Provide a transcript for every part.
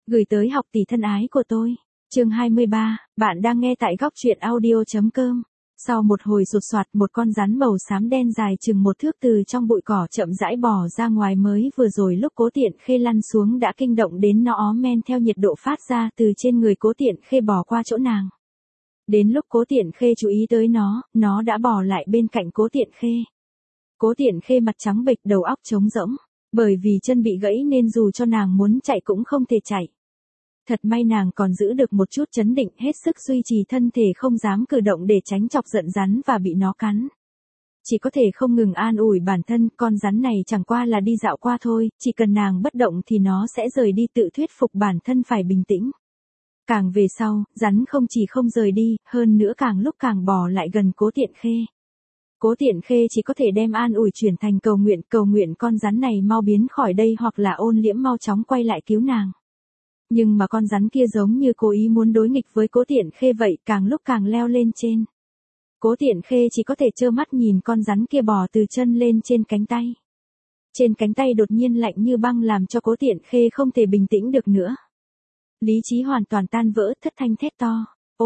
Gửi tới học tỷ thân ái của tôi. Chương 23, bạn đang nghe tại góc truyện audio.com. Sau một hồi sột soạt, một con rắn màu xám đen dài chừng 1 thước từ trong bụi cỏ chậm rãi bò ra ngoài. Mới vừa rồi lúc Cố Tiện Khê lăn xuống đã kinh động đến nó, ó men theo nhiệt độ phát ra từ trên người Cố Tiện Khê bò qua chỗ nàng. Đến lúc Cố Tiện Khê chú ý tới nó đã bò lại bên cạnh Cố Tiện Khê. Cố Tiện Khê mặt trắng bệch, đầu óc trống rỗng, bởi vì chân bị gãy nên dù cho nàng muốn chạy cũng không thể chạy. Thật may nàng còn giữ được một chút trấn định, hết sức duy trì thân thể không dám cử động để tránh chọc giận rắn và bị nó cắn. Chỉ có thể không ngừng an ủi bản thân, con rắn này chẳng qua là đi dạo qua thôi, chỉ cần nàng bất động thì nó sẽ rời đi, tự thuyết phục bản thân phải bình tĩnh. Càng về sau, rắn không chỉ không rời đi, hơn nữa càng lúc càng bò lại gần Cố Tiện Khê. Cố Tiện Khê chỉ có thể đem an ủi chuyển thành cầu nguyện con rắn này mau biến khỏi đây hoặc là Ôn Liễm mau chóng quay lại cứu nàng. Nhưng mà con rắn kia giống như cố ý muốn đối nghịch với Cố Tiện Khê vậy, càng lúc càng leo lên trên. Cố Tiện Khê chỉ có thể trơ mắt nhìn con rắn kia bò từ chân lên trên cánh tay. Trên cánh tay đột nhiên lạnh như băng làm cho Cố Tiện Khê không thể bình tĩnh được nữa. Lý trí hoàn toàn tan vỡ, thất thanh thét to.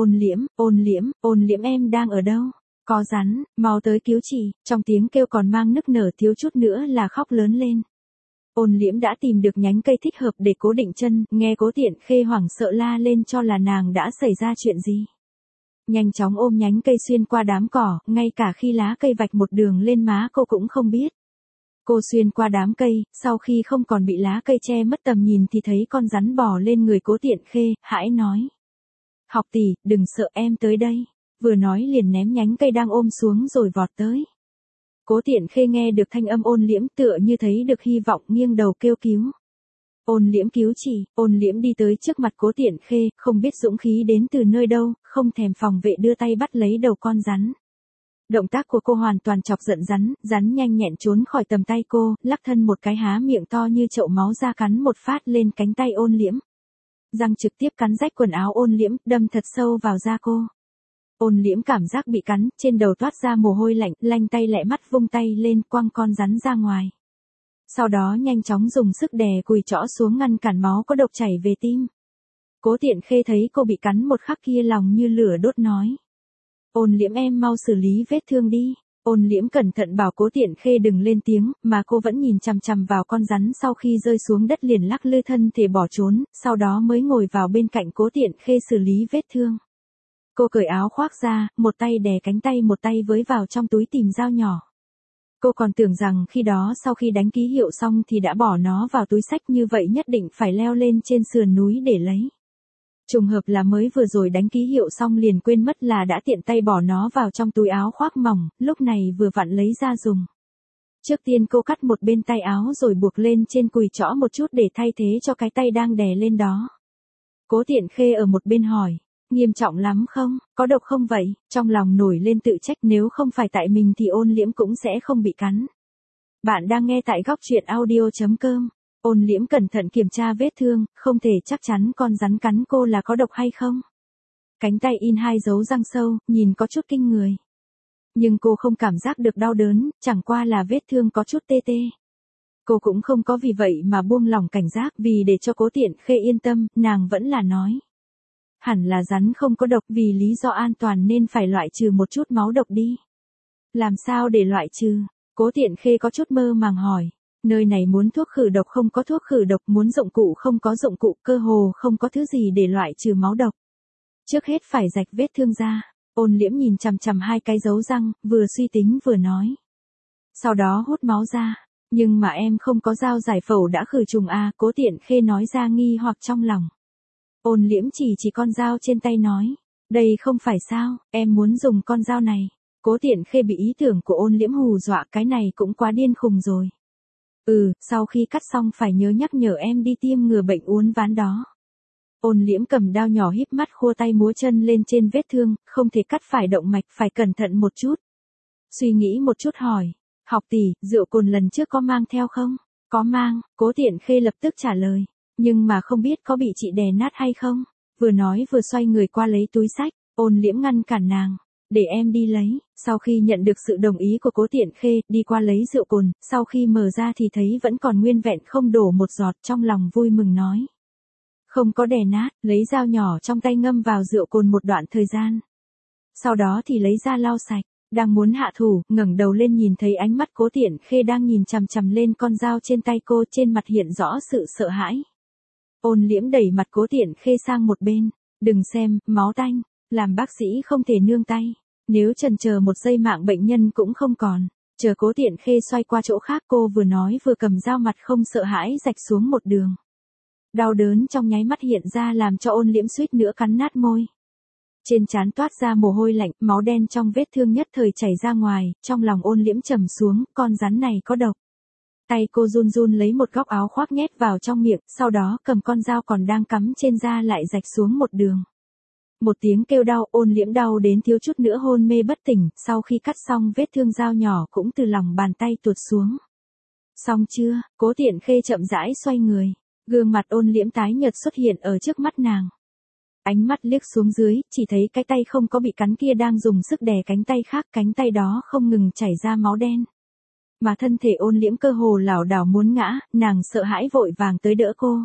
Ôn Liễm em đang ở đâu? Có rắn, mau tới cứu chị. Trong tiếng kêu còn mang nức nở, thiếu chút nữa là khóc lớn lên. Ôn Liễm đã tìm được nhánh cây thích hợp để cố định chân, nghe Cố Tiện Khê hoảng sợ la lên cho là nàng đã xảy ra chuyện gì. Nhanh chóng ôm nhánh cây xuyên qua đám cỏ, ngay cả khi lá cây vạch một đường lên má cô cũng không biết. Cô xuyên qua đám cây, sau khi không còn bị lá cây che mất tầm nhìn thì thấy con rắn bò lên người Cố Tiện Khê, hãi nói. Học tỷ, đừng sợ, em tới đây. Vừa nói liền ném nhánh cây đang ôm xuống rồi vọt tới. Cố Tiện Khê nghe được thanh âm Ôn Liễm tựa như thấy được hy vọng, nghiêng đầu kêu cứu. Ôn Liễm cứu chị. Ôn Liễm đi tới trước mặt Cố Tiện Khê, không biết dũng khí đến từ nơi đâu, không thèm phòng vệ đưa tay bắt lấy đầu con rắn. Động tác của cô hoàn toàn chọc giận rắn nhanh nhẹn trốn khỏi tầm tay cô, lắc thân một cái há miệng to như chậu máu ra cắn một phát lên cánh tay Ôn Liễm. Răng trực tiếp cắn rách quần áo Ôn Liễm, đâm thật sâu vào da cô. Ôn Liễm cảm giác bị cắn, trên đầu toát ra mồ hôi lạnh, lanh tay lẹ mắt vung tay lên quăng con rắn ra ngoài. Sau đó nhanh chóng dùng sức đè cùi chõ xuống ngăn cản máu có độc chảy về tim. Cố Tiện Khê thấy cô bị cắn một khắc kia lòng như lửa đốt nói. Ôn Liễm em mau xử lý vết thương đi. Ôn Liễm cẩn thận bảo Cố Tiện Khê đừng lên tiếng, mà cô vẫn nhìn chằm chằm vào con rắn, sau khi rơi xuống đất liền lắc lư thân thể bỏ trốn, sau đó mới ngồi vào bên cạnh Cố Tiện Khê xử lý vết thương. Cô cởi áo khoác ra, một tay đè cánh tay, một tay với vào trong túi tìm dao nhỏ. Cô còn tưởng rằng khi đó sau khi đánh ký hiệu xong thì đã bỏ nó vào túi xách, như vậy nhất định phải leo lên trên sườn núi để lấy. Trùng hợp là mới vừa rồi đánh ký hiệu xong liền quên mất là đã tiện tay bỏ nó vào trong túi áo khoác mỏng, lúc này vừa vặn lấy ra dùng. Trước tiên cô cắt một bên tay áo rồi buộc lên trên cùi chõ một chút để thay thế cho cái tay đang đè lên đó. Cố Tiện Khê ở một bên hỏi. Nghiêm trọng lắm không, có độc không vậy? Trong lòng nổi lên tự trách, nếu không phải tại mình thì Ôn Liễm cũng sẽ không bị cắn. Bạn đang nghe tại góc truyện audio.com. Ôn Liễm cẩn thận kiểm tra vết thương, không thể chắc chắn con rắn cắn cô là có độc hay không. Cánh tay in 2 dấu răng sâu, nhìn có chút kinh người. Nhưng cô không cảm giác được đau đớn, chẳng qua là vết thương có chút tê tê. Cô cũng không có vì vậy mà buông lỏng cảnh giác, vì để cho Cố Tiện Khê yên tâm, nàng vẫn là nói. Hẳn là rắn không có độc, vì lý do an toàn nên phải loại trừ một chút máu độc đi. Làm sao để loại trừ? Cố Tiện Khê có chút mơ màng hỏi. Nơi này muốn thuốc khử độc không có thuốc khử độc, muốn dụng cụ không có dụng cụ, cơ hồ không có thứ gì để loại trừ máu độc. Trước hết phải rạch vết thương ra. Ôn Liễm nhìn chằm chằm 2 cái dấu răng, vừa suy tính vừa nói. Sau đó hút máu ra. Nhưng mà em không có dao giải phẫu đã khử trùng à? Cố Tiện Khê nói ra nghi hoặc trong lòng. Ôn Liễm chỉ con dao trên tay nói. Đây không phải sao, em muốn dùng con dao này. Cố Tiện Khê bị ý tưởng của Ôn Liễm hù dọa, cái này cũng quá điên khùng rồi. Sau khi cắt xong phải nhớ nhắc nhở em đi tiêm ngừa bệnh uốn ván đó. Ôn Liễm cầm dao nhỏ híp mắt khua tay múa chân lên trên vết thương, không thể cắt phải động mạch, phải cẩn thận một chút. Suy nghĩ một chút hỏi. Học tỷ, rượu cồn lần trước có mang theo không? Có mang, Cố Tiện Khê lập tức trả lời. Nhưng mà không biết có bị chị đè nát hay không? Vừa nói vừa xoay người qua lấy túi xách. Ôn Liễm ngăn cản nàng. Để em đi lấy. Sau khi nhận được sự đồng ý của Cố Tiện Khê, đi qua lấy rượu cồn, sau khi mở ra thì thấy vẫn còn nguyên vẹn không đổ một giọt, trong lòng vui mừng nói. Không có đè nát, lấy dao nhỏ trong tay ngâm vào rượu cồn một đoạn thời gian. Sau đó thì lấy ra lau sạch, đang muốn hạ thủ, ngẩng đầu lên nhìn thấy ánh mắt Cố Tiện Khê đang nhìn chằm chằm lên con dao trên tay cô, trên mặt hiện rõ sự sợ hãi. Ôn Liễm đẩy mặt Cố Tiện Khê sang một bên, đừng xem, máu tanh, làm bác sĩ không thể nương tay. Nếu chần chờ một giây mạng bệnh nhân cũng không còn. Chờ Cố Tiện Khê xoay qua chỗ khác, cô vừa nói vừa cầm dao, mặt không sợ hãi rạch xuống một đường. Đau đớn trong nháy mắt hiện ra làm cho Ôn Liễm suýt nữa cắn nát môi. Trên trán toát ra mồ hôi lạnh, máu đen trong vết thương nhất thời chảy ra ngoài, trong lòng Ôn Liễm trầm xuống, con rắn này có độc. Tay cô run run lấy một góc áo khoác nhét vào trong miệng, sau đó cầm con dao còn đang cắm trên da lại rạch xuống một đường. Một tiếng kêu đau, Ôn Liễm đau đến thiếu chút nữa hôn mê bất tỉnh, sau khi cắt xong vết thương dao nhỏ cũng từ lòng bàn tay tuột xuống. Xong chưa? Cố Tiện Khê chậm rãi xoay người, gương mặt Ôn Liễm tái nhợt xuất hiện ở trước mắt nàng. Ánh mắt liếc xuống dưới, chỉ thấy cái tay không có bị cắn kia đang dùng sức đè cánh tay khác, cánh tay đó không ngừng chảy ra máu đen. Mà thân thể Ôn Liễm cơ hồ lảo đảo muốn ngã, nàng sợ hãi vội vàng tới đỡ cô.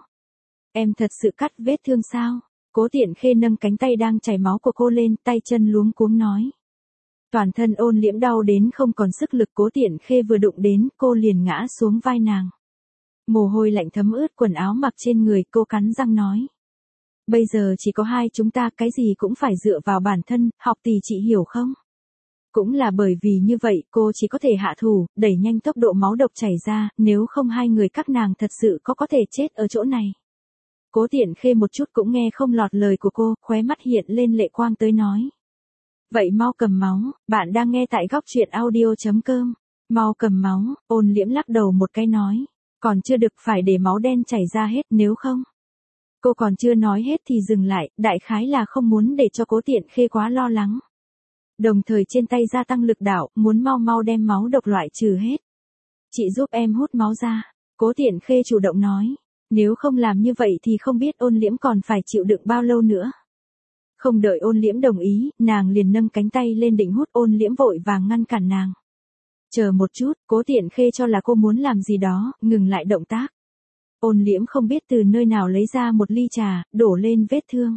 Em thật sự cắt vết thương sao? Cố Tiện Khê nâng cánh tay đang chảy máu của cô lên, tay chân luống cuống nói. Toàn thân Ôn Liễm đau đến không còn sức lực, Cố Tiện Khê vừa đụng đến, cô liền ngã xuống vai nàng. Mồ hôi lạnh thấm ướt quần áo mặc trên người, cô cắn răng nói. Bây giờ chỉ có hai chúng ta, cái gì cũng phải dựa vào bản thân, học tỷ chị hiểu không? Cũng là bởi vì như vậy, cô chỉ có thể hạ thủ, đẩy nhanh tốc độ máu độc chảy ra, nếu không hai người các nàng thật sự có thể chết ở chỗ này. Cố Tiện Khê một chút cũng nghe không lọt lời của cô, khóe mắt hiện lên lệ quang tới nói. Vậy mau cầm máu, bạn đang nghe tại góc truyện audio.com. Mau cầm máu, Ôn Liễm lắc đầu một cái nói. Còn chưa được, phải để máu đen chảy ra hết, nếu không. Cô còn chưa nói hết thì dừng lại, đại khái là không muốn để cho Cố Tiện Khê quá lo lắng. Đồng thời trên tay gia tăng lực đạo, muốn mau mau đem máu độc loại trừ hết. Chị giúp em hút máu ra, Cố Tiện Khê chủ động nói. Nếu không làm như vậy thì không biết Ôn Liễm còn phải chịu đựng bao lâu nữa. Không đợi Ôn Liễm đồng ý, nàng liền nâng cánh tay lên định hút, Ôn Liễm vội vàng ngăn cản nàng. Chờ một chút, Cố Tiện Khê cho là cô muốn làm gì đó, ngừng lại động tác. Ôn Liễm không biết từ nơi nào lấy ra một ly trà, đổ lên vết thương.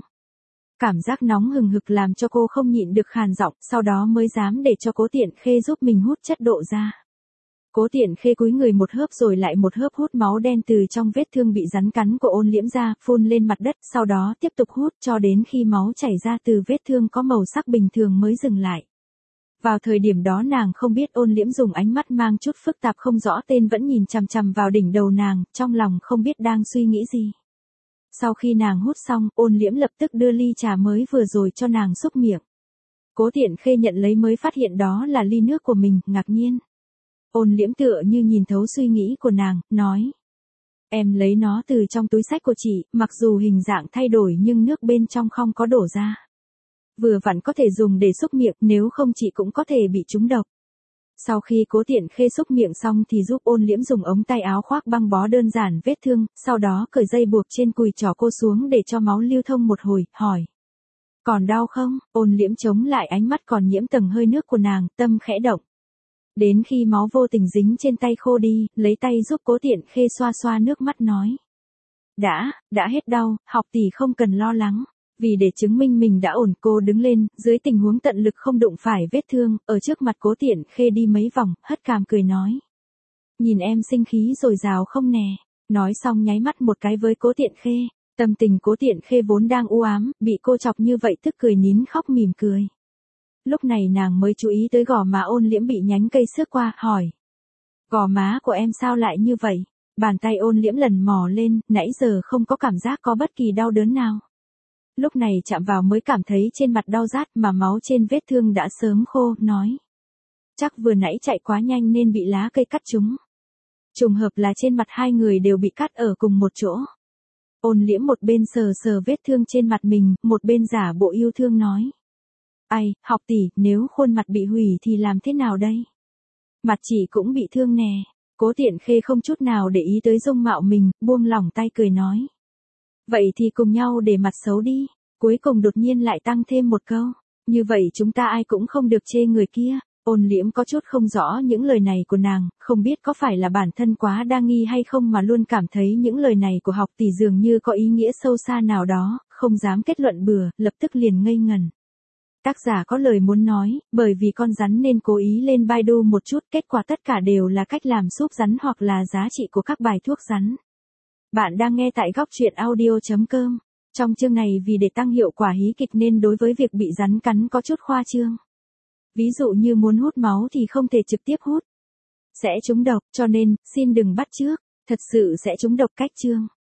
Cảm giác nóng hừng hực làm cho cô không nhịn được khàn giọng, sau đó mới dám để cho Cố Tiện Khê giúp mình hút chất độ ra. Cố Tiện Khê cúi người một hớp rồi lại một hớp hút máu đen từ trong vết thương bị rắn cắn của Ôn Liễm ra, phun lên mặt đất, sau đó tiếp tục hút cho đến khi máu chảy ra từ vết thương có màu sắc bình thường mới dừng lại. Vào thời điểm đó nàng không biết Ôn Liễm dùng ánh mắt mang chút phức tạp không rõ tên vẫn nhìn chằm chằm vào đỉnh đầu nàng, trong lòng không biết đang suy nghĩ gì. Sau khi nàng hút xong, Ôn Liễm lập tức đưa ly trà mới vừa rồi cho nàng xúc miệng. Cố Tiện Khê nhận lấy mới phát hiện đó là ly nước của mình, ngạc nhiên. Ôn Liễm tựa như nhìn thấu suy nghĩ của nàng, nói. Em lấy nó từ trong túi xách của chị, mặc dù hình dạng thay đổi nhưng nước bên trong không có đổ ra. Vừa vặn có thể dùng để xúc miệng, nếu không chị cũng có thể bị trúng độc. Sau khi Cố Tiện Khê xúc miệng xong thì giúp Ôn Liễm dùng ống tay áo khoác băng bó đơn giản vết thương, sau đó cởi dây buộc trên cùi trỏ cô xuống để cho máu lưu thông một hồi, hỏi. Còn đau không? Ôn Liễm chống lại ánh mắt còn nhiễm tầng hơi nước của nàng, tâm khẽ động. Đến khi máu vô tình dính trên tay khô đi, lấy tay giúp Cố Tiện Khê xoa xoa nước mắt nói. Đã hết đau, học tỷ không cần lo lắng. Vì để chứng minh mình đã ổn, cô đứng lên, dưới tình huống tận lực không đụng phải vết thương, ở trước mặt Cố Tiện Khê đi mấy vòng, hất cằm cười nói. Nhìn em sinh khí dồi dào không nè. Nói xong nháy mắt một cái với Cố Tiện Khê. Tâm tình Cố Tiện Khê vốn đang u ám, bị cô chọc như vậy tức cười nín khóc mỉm cười. Lúc này nàng mới chú ý tới gò má Ôn Liễm bị nhánh cây xước qua, hỏi. Gò má của em sao lại như vậy? Bàn tay Ôn Liễm lần mò lên, nãy giờ không có cảm giác có bất kỳ đau đớn nào. Lúc này chạm vào mới cảm thấy trên mặt đau rát mà máu trên vết thương đã sớm khô, nói. Chắc vừa nãy chạy quá nhanh nên bị lá cây cắt trúng. Trùng hợp là trên mặt hai người đều bị cắt ở cùng một chỗ. Ôn Liễm một bên sờ sờ vết thương trên mặt mình, một bên giả bộ yêu thương nói. Ai, học tỷ, nếu khuôn mặt bị hủy thì làm thế nào đây? Mặt chị cũng bị thương nè. Cố Tiện Khê không chút nào để ý tới dung mạo mình, buông lỏng tay cười nói. Vậy thì cùng nhau để mặt xấu đi. Cuối cùng đột nhiên lại tăng thêm một câu. Như vậy chúng ta ai cũng không được chê người kia. Ôn Liễm có chút không rõ những lời này của nàng, không biết có phải là bản thân quá đa nghi hay không mà luôn cảm thấy những lời này của học tỷ dường như có ý nghĩa sâu xa nào đó, không dám kết luận bừa, lập tức liền ngây ngần. Tác giả có lời muốn nói, bởi vì con rắn nên cố ý lên Baidu một chút, kết quả tất cả đều là cách làm súp rắn hoặc là giá trị của các bài thuốc rắn. Bạn đang nghe tại góc truyện audio.com. Trong chương này vì để tăng hiệu quả hí kịch nên đối với việc bị rắn cắn có chút khoa trương. Ví dụ như muốn hút máu thì không thể trực tiếp hút. Sẽ trúng độc, cho nên, xin đừng bắt chước, thật sự sẽ trúng độc cách chương.